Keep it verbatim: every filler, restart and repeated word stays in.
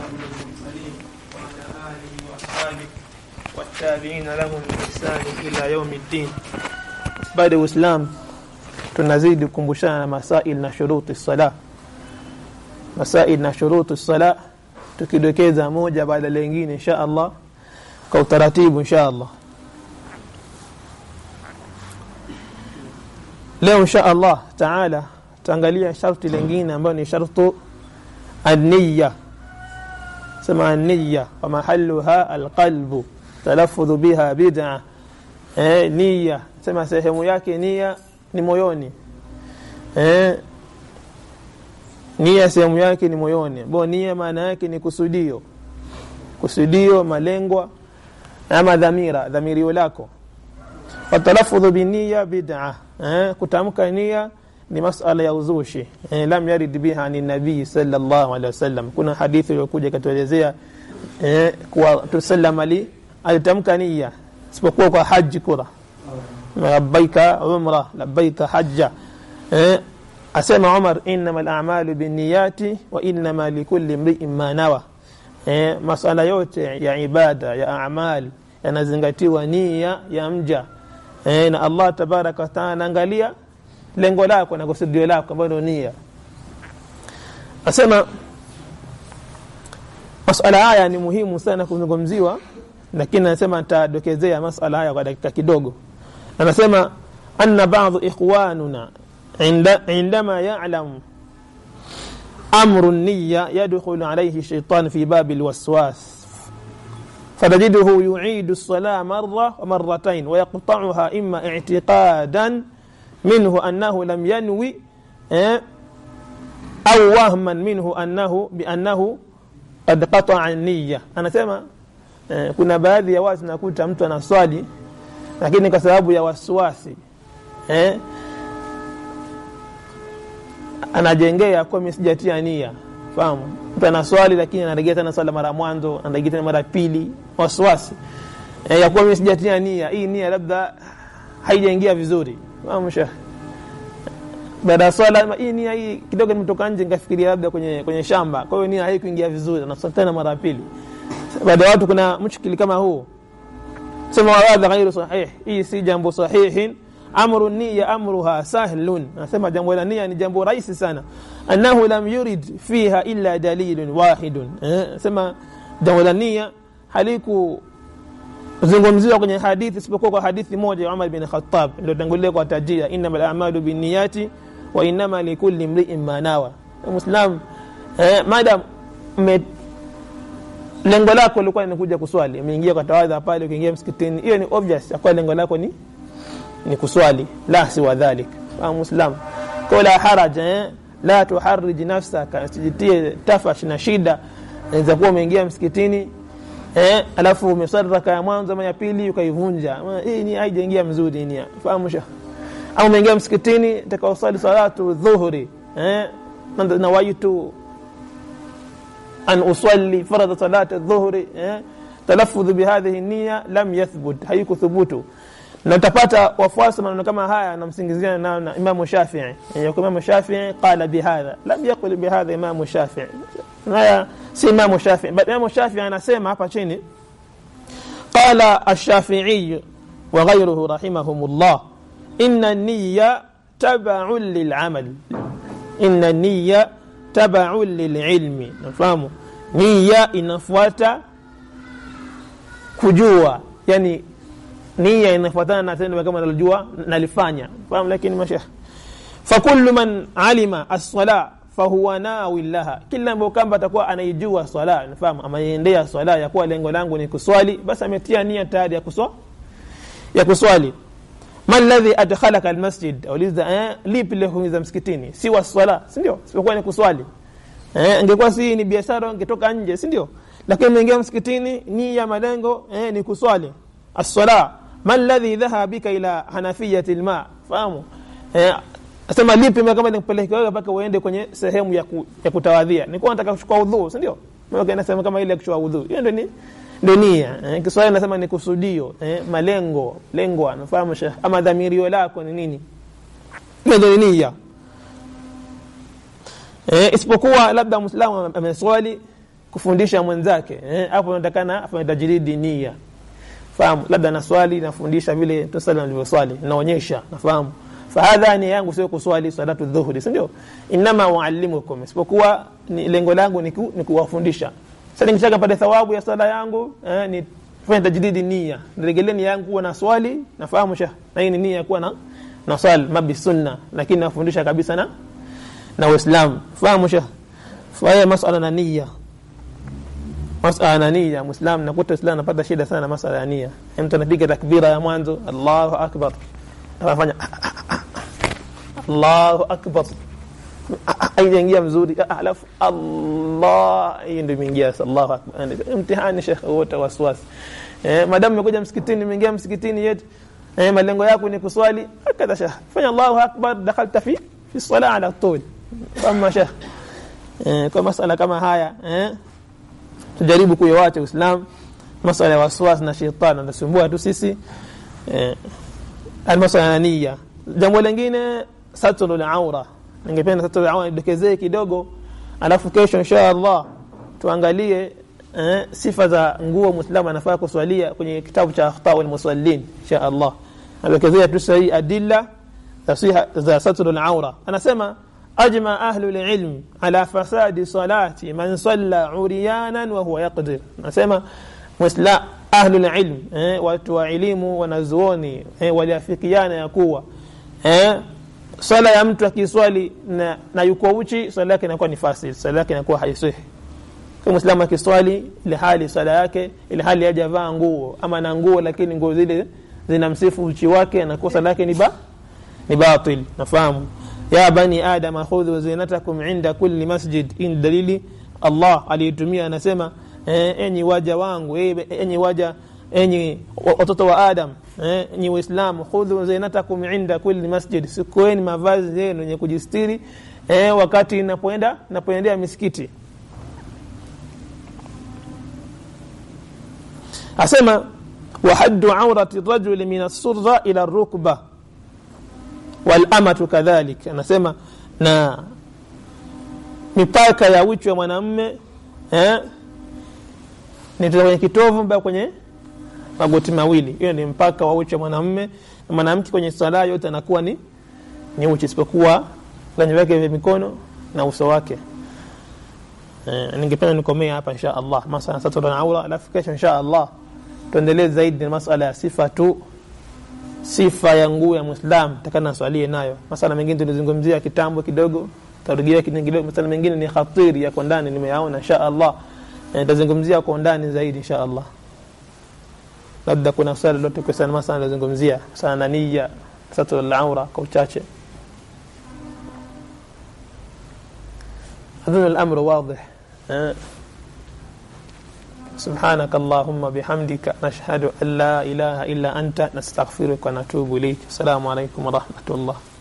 المرسلين وعلى آله وأصحابه والتابعين لهم بإحسان إلى يوم الدين. بعد الإسلام tunazidi kukumbushana masail na shuruti sala. Masail na shuruti sala tukidokeza moja baada lingine insha Allah kwa utaratibu insha Allah. Leo insha Allah taala tuangalia sharti lingine ambayo ni shartu an-niyya. Sema an-niyya wa mahalluha al-qalbu talaffudhu biha bid'ah. Eh, niyya sema sehemu yake niyya ni moyoni. Eh, nia sehemu yake ni moyoni. Bo nia maana yake ni kusudio. Kusudio, malengwa ama dhamira, dhamirio lako. Watalaffudhu binia bid'ah. Eh, kutamka nia ni masala ya uzushi. Eh, lam yarid biha ni nabii sallallahu alaihi wasallam. Kuna hadithi iliyokuja katuelezea eh kwa tusallama li alitamka nia isipokuwa kwa haji kura. Labbaika umra, labbaika hajja. Eh, asema Umar innamal a'malu binniyati wa innama likulli imri'in ma nawa. Eh, masala yote ya ibada ya a'mal yanazingatiwa nia ya mja. Eh, na Allah tabaraka wa taala angalia lengo lako na kusudio lako ambalo nia. Asema masala haya ni muhimu sana kuzungumziwa, lakini anasema nitadokezea masala haya kwa dakika kidogo. Anasema anna ba'd ikhwanuna inda indama ya'lam amru an-niyya yadkhulu alayhi shaytan fi bab al-waswas fatajiduhu yu'idu as-salata marra wa marratayn wa yaqta'uha imma i'tiqadan minhu annahu lam yanwi eh, au wahman minhu annahu bi annahu qad qata'a an-niyya. Anasema eh, kuna baadhi ya watu nakuta mtu anaswali lakini kwa sababu ya wasiwasi eh anajengea kwa msijatia nia. Fahamu? Mtu anaswali lakini anarejea tena swala mara mwanzo, anarejea tena mara pili, wasiwasi. Eh, ya kwa msijatia nia, hii nia labda haijaingia vizuri. Fahamu sheikh? Baada ya swala hii nia hii kidogo nimetoka nje nikafikiria labda kwenye kwenye shamba. Kwa hiyo nia haikuingia vizuri, na tena mara pili. Baada ya watu kuna mshikili kama huu. Sema hadha ghairu sahih, hii si jambo sahihin. Amru niyya amruha sahlun. Nasema jambo la nia ni jambo rahisi sana. Annahu lam yurid fiha illa dalilun wahidun. Eh, sema jambo la nia haliku zungumziwa kwenye hadithi isipokuwa kwa hadithi moja ya Umar bin Khattab ndio tangulia kwa tajia innamal a'malu binniyati wa innama likulli imri'in ma nawa. Muislam eh, madam me lengo lako lilikuwa ni kuja kuswali, umeingia kwa tawadha pale, ukiingia msikitini, hiyo ni obvious kwa lengo lako ni ni kuswali, la si wadhalik. Wa Muislam kwa la haraj eh, la tuharrij nafsaka, usijitie tafash na shida. Inaweza kuwa umeingia msikitini eh, alafu umeswali raka ya mwanzo ama ya pili ukaivunja, hii ni haijaingia mzuri nia. Fahamu sha au umeingia msikitini utakaoswali salatu dhuhuri eh, na waitu an usalli farada salati adh-dhuhri eh, talaffudh bihadhihi an-niyya lam yathbut, haikuthubutu. Na utapata wafuasi maneno kama haya na msingizia na, na Imam Shafi'i. Ya Imam Shafi'i qala bihadha, lam yaqul bihadha Imam Shafi'i. Haya si Imam Shafi'i, bali Imam Shafi'i anasema hapa chini qala ash-Shafi'i wa ghayruhu rahimahumullah inna an-niyya tab'un lil-'amal, inna an-niyya tab'un lil-'ilmi. Nafahamu nia inafuata kujua, yani nia inafuatana na tendo kama nalijua nalifanya. Fahamu? Lakini mashayikh fa kullu man alima as-sala fa huwa nawi laha, kila ambaye kamba atakuwa anaijua swala, nafahamu amaendea swala ya kuwa lengo langu ni kuswali, basi ametia nia tayari ya kuswali ya kuswali. Man alladhi adkhalaka al-masjid, auliza eh, lipi leo msikitini? Si wa swala, si ndio? Sipokuwa ni kuswali. Eh, ingekuwa si ni biashara ungetoka nje, si ndio? Lakini umeingia msikitini, nia malengo eh ni kuswali. As-sala man alladhi dhahaba bika ila hanafiyati al-ma. Fahamu? Eh, asema lipi kama nikupeleka wewe mpaka uende kwenye sehemu ya, ku, ya kutawadhia. Nilikuwa nataka kuchukua udhu, si ndio? Mimi nasema kama ile ya kuchukua udhu. Hiyo ndio ni ndio nia. Eh, Kiswahili nasema ni kusudio, eh, malengo, lengo, anafahamu sheikh. Ama dhamirio lako ni nini? Ndio nia. Eh, isipokuwa labda Muislamu ameswali kufundisha mwenzake eh hapo unatakana afanye tajridi nia. Fahamu, labda na swali nafundisha vile tusali nilivyoswali naonyesha nafahamu. Fahadha ni yangu sio kuswali salatu dhuhuri, si ndio? Inama wa'allimukum, isipokuwa ni lengo langu ni, ku, ni kuwafundisha. Sasa nikitaka pata thawabu ya sala yangu eh, ni kufanya tajdidi nia. Nirejeleni yangu kuwa na swali, nafahamu sha. Na hii ni nia kuwa na na swali mabi sunna, lakini nafundisha kabisa na na Uislamu. Fahamu sha. Faya masala na nia. Masala na nia, Muislamu nakuta Uislamu anapata shida sana masala ya nia. Mtu anapiga takbira ya mwanzo, Allahu akbar. Anafanya Allahu akbar. Aingia mzuri alafu Allah ndio imeingia Allahu akbar. Mtihani Sheikh wote waswasi. Eh madam umekuja msikitini umeingia msikitini yetu eh malengo yako ni kuswali akada Sheikh. Fanya Allahu akbar dakhalta fi fi salat ala tul. Kama Sheikh eh kwa masala kama haya eh tujaribu kuiacha Uislamu. Masala ya waswasi na shetani nasumbua tu sisi eh almasala nia. Jambo lingine satrul aura. Ningependa satrul aura nidokezee kidogo alafu kesho inshallah tuangalie eh, sifa za nguo Muislamu anafaa kuswalia kwenye kitabu cha Akhtaul Musallin inshallah. Nidokezea tu sahihi adilla tasiha za satrul aura. Anasema ajma ahlul ilm ala fasadi salati man salla uriyanan wa huwa yaqdir. Anasema Muislamu ahlul ilm eh, watu wa elimu wanazuoni eh, waliafikiana ya kuwa eh sala ya mtu akiswali na, na yuko uchi sala yake inakuwa ni fasid, sala yake inakuwa haisihi. Kwa Muislamu akiswali ile hali sala yake ile hali hajavaa nguo ama na nguo lakini nguo zile zinamsifu uchi wake na kwa sala yake ni ba ni batil. Nafahamu ya bani adam khudhu zinatakum inda kulli masjid, in dalili Allah alitumia anasema eh, enyi waja wangu eh, enyi waja enyi watoto wa Adam eh, enyi Waislamu khudhu zinatakum inda kulli masjid, sikueni mavazi yenu yenye kujistiri eh, wakati inapoenda napoendea misikiti. Asema wa haddu awrati rajuli min as-surra ila ar-rukba wal amatu kadhalik. Anasema na mipaka ya uchi wa mwanamume eh ni kwenye kitovu mpaka kwenye magoti mawili. Hiyo ni mpaka wa uchi wa mwanamume. Na mwanamke kwenye sala yote anakuwa ni ni uchi isipokuwa ganja yake vya mikono na uso wake. Eh, ningependa nikomea hapa insha Allah masala satrul aura, alafu kesho insha Allah tuendelee zaidi na masala ya sifa tu, sifa ya nguo ya Muislam takana swalie nayo. Masala mengine tulizungumzia kitambo kidogo, tarudia kidogo. Masala mengine ni khatiri ya kwa ndani nimeyaona insha Allah. Nitazungumzia kwa ndani zaidi insha Allah. Labda kuna swali lolote kwa sana masala nazungumzia sana nia satrul aura kwa uchache. هذا الأمر واضح. سبحانك اللهم بحمدك نشهد أن لا إله إلا أنت نستغفرك ونتوب إليك. السلام عليكم ورحمة الله.